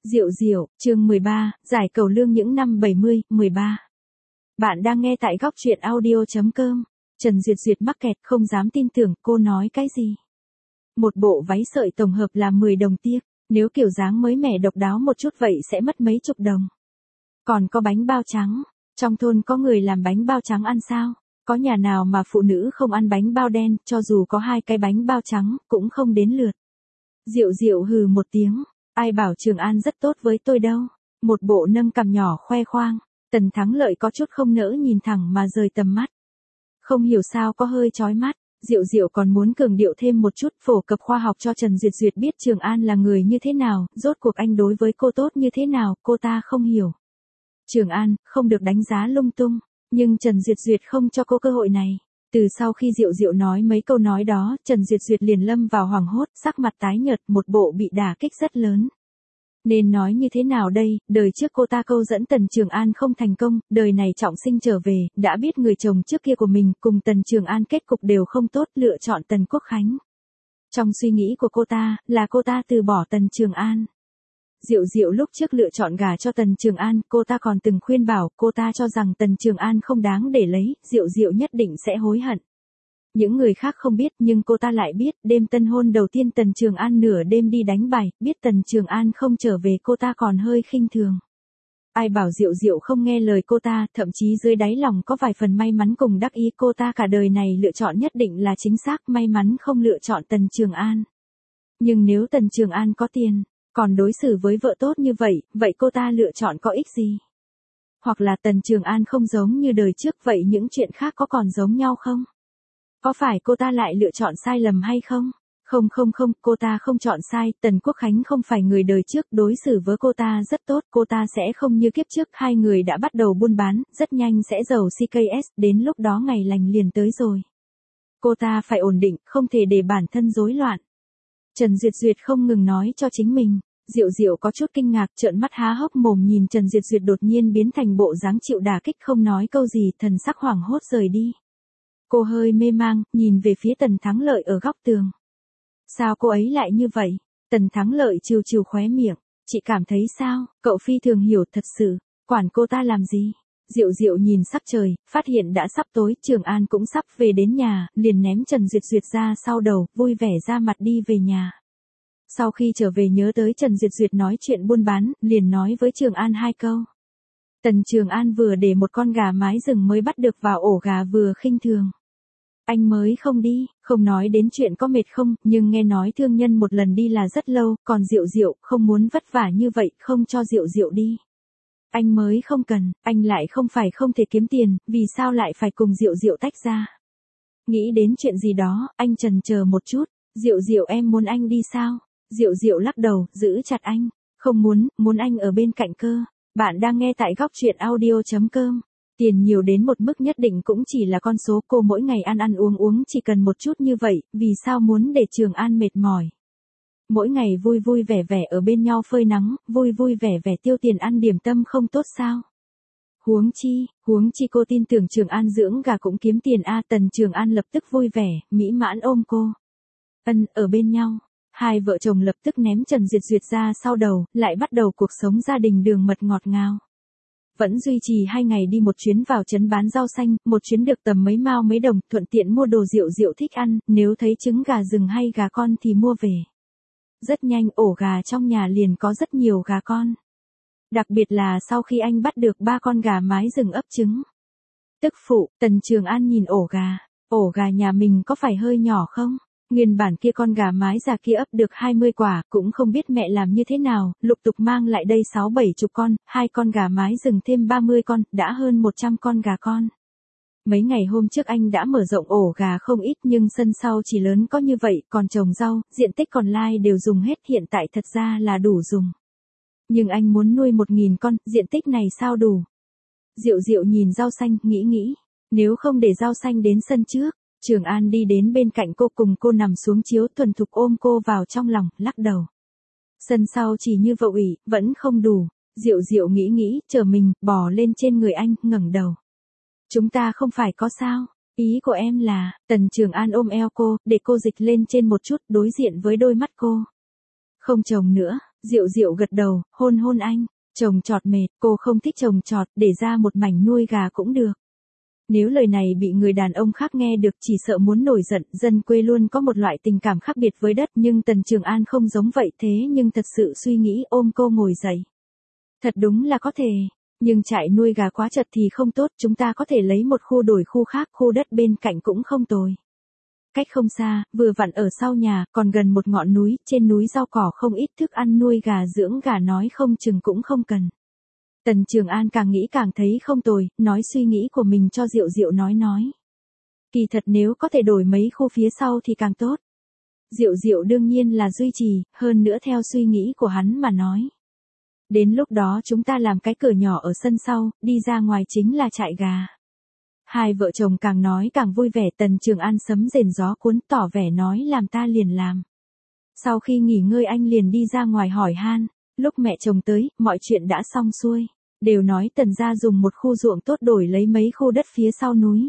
Diệu Diệu, chương 13, giải cầu lương những năm 70, 13. Bạn đang nghe tại góc truyện audio.com. Trần Duyệt Duyệt mắc kẹt không dám tin tưởng cô nói cái gì. Một bộ váy sợi tổng hợp là 10 đồng tiếc, nếu kiểu dáng mới mẻ độc đáo một chút vậy sẽ mất mấy chục đồng. Còn có bánh bao trắng, trong thôn có người làm bánh bao trắng ăn sao? Có nhà nào mà phụ nữ không ăn bánh bao đen, cho dù có 2 cái bánh bao trắng, cũng không đến lượt. Diệu Diệu hừ một tiếng. Ai bảo Trường An rất tốt với tôi đâu. Một bộ nâng cằm nhỏ khoe khoang. Tần Thắng Lợi có chút không nỡ nhìn thẳng mà rời tầm mắt. Không hiểu sao có hơi chói mắt. Diệu Diệu còn muốn cường điệu thêm một chút phổ cập khoa học cho Trần Duyệt Duyệt biết Trường An là người như thế nào, rốt cuộc anh đối với cô tốt như thế nào, cô ta không hiểu. Trường An, không được đánh giá lung tung, nhưng Trần Duyệt Duyệt không cho cô cơ hội này. Từ sau khi Diệu Diệu nói mấy câu nói đó, Trần Duyệt Duyệt liền lâm vào hoảng hốt, sắc mặt tái nhợt, một bộ bị đả kích rất lớn. Nên nói như thế nào đây, đời trước cô ta câu dẫn Tần Trường An không thành công, đời này trọng sinh trở về, đã biết người chồng trước kia của mình cùng Tần Trường An kết cục đều không tốt, lựa chọn Tần Quốc Khánh. Trong suy nghĩ của cô ta, là cô ta từ bỏ Tần Trường An. Diệu Diệu lúc trước lựa chọn gả cho Tần Trường An, cô ta còn từng khuyên bảo, cô ta cho rằng Tần Trường An không đáng để lấy, Diệu Diệu nhất định sẽ hối hận. Những người khác không biết nhưng cô ta lại biết, đêm tân hôn đầu tiên Tần Trường An nửa đêm đi đánh bài, biết Tần Trường An không trở về cô ta còn hơi khinh thường. Ai bảo Diệu Diệu không nghe lời cô ta, thậm chí dưới đáy lòng có vài phần may mắn cùng đắc ý, cô ta cả đời này lựa chọn nhất định là chính xác, may mắn không lựa chọn Tần Trường An. Nhưng nếu Tần Trường An có tiền, còn đối xử với vợ tốt như vậy, vậy cô ta lựa chọn có ích gì? Hoặc là Tần Trường An không giống như đời trước, vậy những chuyện khác có còn giống nhau không? Có phải cô ta lại lựa chọn sai lầm hay không? Không, cô ta không chọn sai, Tần Quốc Khánh không phải người đời trước, đối xử với cô ta rất tốt, cô ta sẽ không như kiếp trước, hai người đã bắt đầu buôn bán, rất nhanh sẽ giàu CKS, đến lúc đó ngày lành liền tới rồi. Cô ta phải ổn định, không thể để bản thân rối loạn. Trần Duyệt Duyệt không ngừng nói cho chính mình. Diệu Diệu có chút kinh ngạc, trợn mắt há hốc mồm nhìn Trần Duyệt Duyệt đột nhiên biến thành bộ dáng chịu đả kích, không nói câu gì, thần sắc hoảng hốt rời đi. Cô hơi mê mang, nhìn về phía Tần Thắng Lợi ở góc tường. Sao cô ấy lại như vậy? Tần Thắng Lợi trêu trêu khóe miệng. Chị cảm thấy sao? Cậu phi thường hiểu thật sự. Quản cô ta làm gì? Diệu Diệu nhìn sắc trời, phát hiện đã sắp tối, Trường An cũng sắp về đến nhà, liền ném Trần Duyệt Duyệt ra sau đầu, vui vẻ ra mặt đi về nhà. Sau khi trở về nhớ tới Trần Duyệt Duyệt nói chuyện buôn bán, liền nói với Trường An 2 câu. Tần Trường An vừa để một con gà mái rừng mới bắt được vào ổ gà vừa khinh thường. Anh mới không đi, không nói đến chuyện có mệt không, nhưng nghe nói thương nhân một lần đi là rất lâu, còn Diệu Diệu không muốn vất vả như vậy, không cho Diệu Diệu đi. Anh mới không cần, anh lại không phải không thể kiếm tiền, vì sao lại phải cùng Diệu Diệu tách ra? Nghĩ đến chuyện gì đó, anh chần chờ một chút, Diệu Diệu em muốn anh đi sao? Diệu Diệu lắc đầu, giữ chặt anh, không muốn, muốn anh ở bên cạnh cơ. Bạn đang nghe tại góc truyện audio.com. Tiền nhiều đến một mức nhất định cũng chỉ là con số, cô mỗi ngày ăn uống chỉ cần một chút như vậy, vì sao muốn để Trường An mệt mỏi? Mỗi ngày vui vui vẻ vẻ ở bên nhau phơi nắng, vui vui vẻ vẻ tiêu tiền ăn điểm tâm không tốt sao? Huống chi cô tin tưởng Trường An dưỡng gà cũng kiếm tiền a. Tần Trường An lập tức vui vẻ, mỹ mãn ôm cô. Ở bên nhau. Hai vợ chồng lập tức ném Trần Duyệt Duyệt ra sau đầu, lại bắt đầu cuộc sống gia đình đường mật ngọt ngào. Vẫn duy trì 2 ngày đi một chuyến vào trấn bán rau xanh, một chuyến được tầm mấy mao mấy đồng, thuận tiện mua đồ Diệu Diệu thích ăn, nếu thấy trứng gà rừng hay gà con thì mua về. Rất nhanh ổ gà trong nhà liền có rất nhiều gà con. Đặc biệt là sau khi anh bắt được 3 con gà mái rừng ấp trứng. Tức phụ, Tần Trường An nhìn ổ gà nhà mình có phải hơi nhỏ không? Nguyên bản kia con gà mái già kia ấp được 20 quả, cũng không biết mẹ làm như thế nào, lục tục mang lại đây 6-7 chục con, 2 con gà mái rừng thêm 30 con, đã hơn 100 con gà con. Mấy ngày hôm trước anh đã mở rộng ổ gà không ít nhưng sân sau chỉ lớn có như vậy, còn trồng rau, diện tích còn lại đều dùng hết, hiện tại thật ra là đủ dùng. Nhưng anh muốn nuôi 1.000 con, diện tích này sao đủ? Diệu Diệu nhìn rau xanh, nghĩ, nếu không để rau xanh đến sân trước. Trường An đi đến bên cạnh cô cùng cô nằm xuống chiếu, thuần thục ôm cô vào trong lòng, lắc đầu. Sân sau chỉ như vậy, vẫn không đủ. Diệu Diệu nghĩ, chờ mình, bò lên trên người anh, ngẩng đầu. Chúng ta không phải có sao? Ý của em là, Tần Trường An ôm eo cô, để cô dịch lên trên một chút, đối diện với đôi mắt cô. Không chồng nữa, Diệu Diệu gật đầu, hôn hôn anh. Trồng trọt mệt, cô không thích trồng trọt, để ra một mảnh nuôi gà cũng được. Nếu lời này bị người đàn ông khác nghe được chỉ sợ muốn nổi giận, dân quê luôn có một loại tình cảm khác biệt với đất, nhưng Tần Trường An không giống vậy, thế nhưng thật sự suy nghĩ ôm cô ngồi dậy. Thật đúng là có thể, nhưng trại nuôi gà quá chật thì không tốt, chúng ta có thể lấy một khu đổi khu khác, khu đất bên cạnh cũng không tồi. Cách không xa, vừa vặn ở sau nhà, còn gần một ngọn núi, trên núi rau cỏ không ít, thức ăn nuôi gà dưỡng gà nói không chừng cũng không cần. Tần Trường An càng nghĩ càng thấy không tồi, nói suy nghĩ của mình cho Diệu Diệu nói. Kỳ thật nếu có thể đổi mấy khu phía sau thì càng tốt. Diệu Diệu đương nhiên là duy trì, hơn nữa theo suy nghĩ của hắn mà nói. Đến lúc đó chúng ta làm cái cửa nhỏ ở sân sau, đi ra ngoài chính là trại gà. Hai vợ chồng càng nói càng vui vẻ, Tần Trường An sấm rền gió cuốn tỏ vẻ nói làm ta liền làm. Sau khi nghỉ ngơi anh liền đi ra ngoài hỏi han, lúc mẹ chồng tới, mọi chuyện đã xong xuôi. Đều nói Tần gia dùng một khu ruộng tốt đổi lấy mấy khu đất phía sau núi.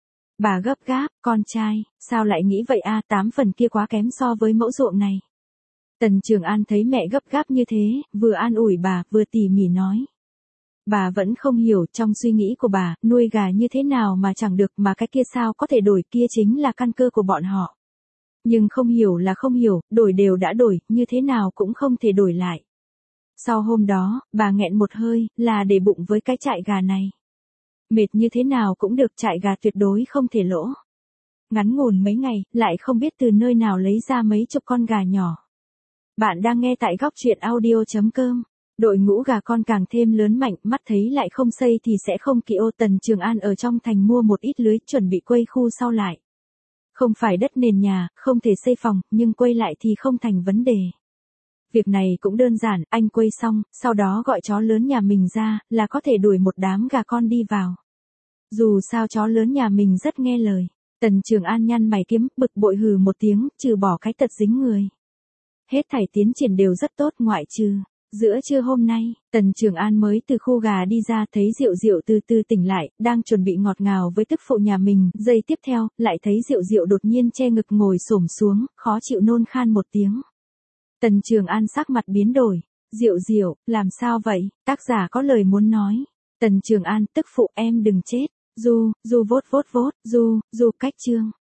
Bà gấp gáp, con trai, sao lại nghĩ vậy a, 8 phần kia quá kém so với mẫu ruộng này. Tần Trường An thấy mẹ gấp gáp như thế, vừa an ủi bà, vừa tỉ mỉ nói. Bà vẫn không hiểu, trong suy nghĩ của bà, nuôi gà như thế nào mà chẳng được, mà cái kia sao có thể đổi, kia chính là căn cơ của bọn họ. Nhưng không hiểu là không hiểu, đổi đều đã đổi, như thế nào cũng không thể đổi lại. Sau hôm đó, bà nghẹn một hơi, là để bụng với cái trại gà này. Mệt như thế nào cũng được, trại gà tuyệt đối không thể lỗ. Ngắn ngủn mấy ngày, lại không biết từ nơi nào lấy ra mấy chục con gà nhỏ. Bạn đang nghe tại góc truyện audio.com. Đội ngũ gà con càng thêm lớn mạnh, mắt thấy lại không xây thì sẽ không kỵ ô. Tần Trường An ở trong thành mua một ít lưới, chuẩn bị quây khu sau lại. Không phải đất nền nhà, không thể xây phòng, nhưng quây lại thì không thành vấn đề. Việc này cũng đơn giản, anh quây xong, sau đó gọi chó lớn nhà mình ra, là có thể đuổi một đám gà con đi vào. Dù sao chó lớn nhà mình rất nghe lời. Tần Trường An nhăn mày kiếm, bực bội hừ một tiếng, trừ bỏ cái tật dính người. Hết thảy tiến triển đều rất tốt, ngoại trừ. Giữa trưa hôm nay, Tần Trường An mới từ khu gà đi ra, thấy Diệu Diệu từ từ tỉnh lại, đang chuẩn bị ngọt ngào với tức phụ nhà mình, giây tiếp theo, lại thấy Diệu Diệu đột nhiên che ngực ngồi xổm xuống, khó chịu nôn khan một tiếng. Tần Trường An sắc mặt biến đổi. Diệu Diệu, làm sao vậy? Tác giả có lời muốn nói. Tần Trường An, tức phụ em đừng chết. Du vốt, du cách chương.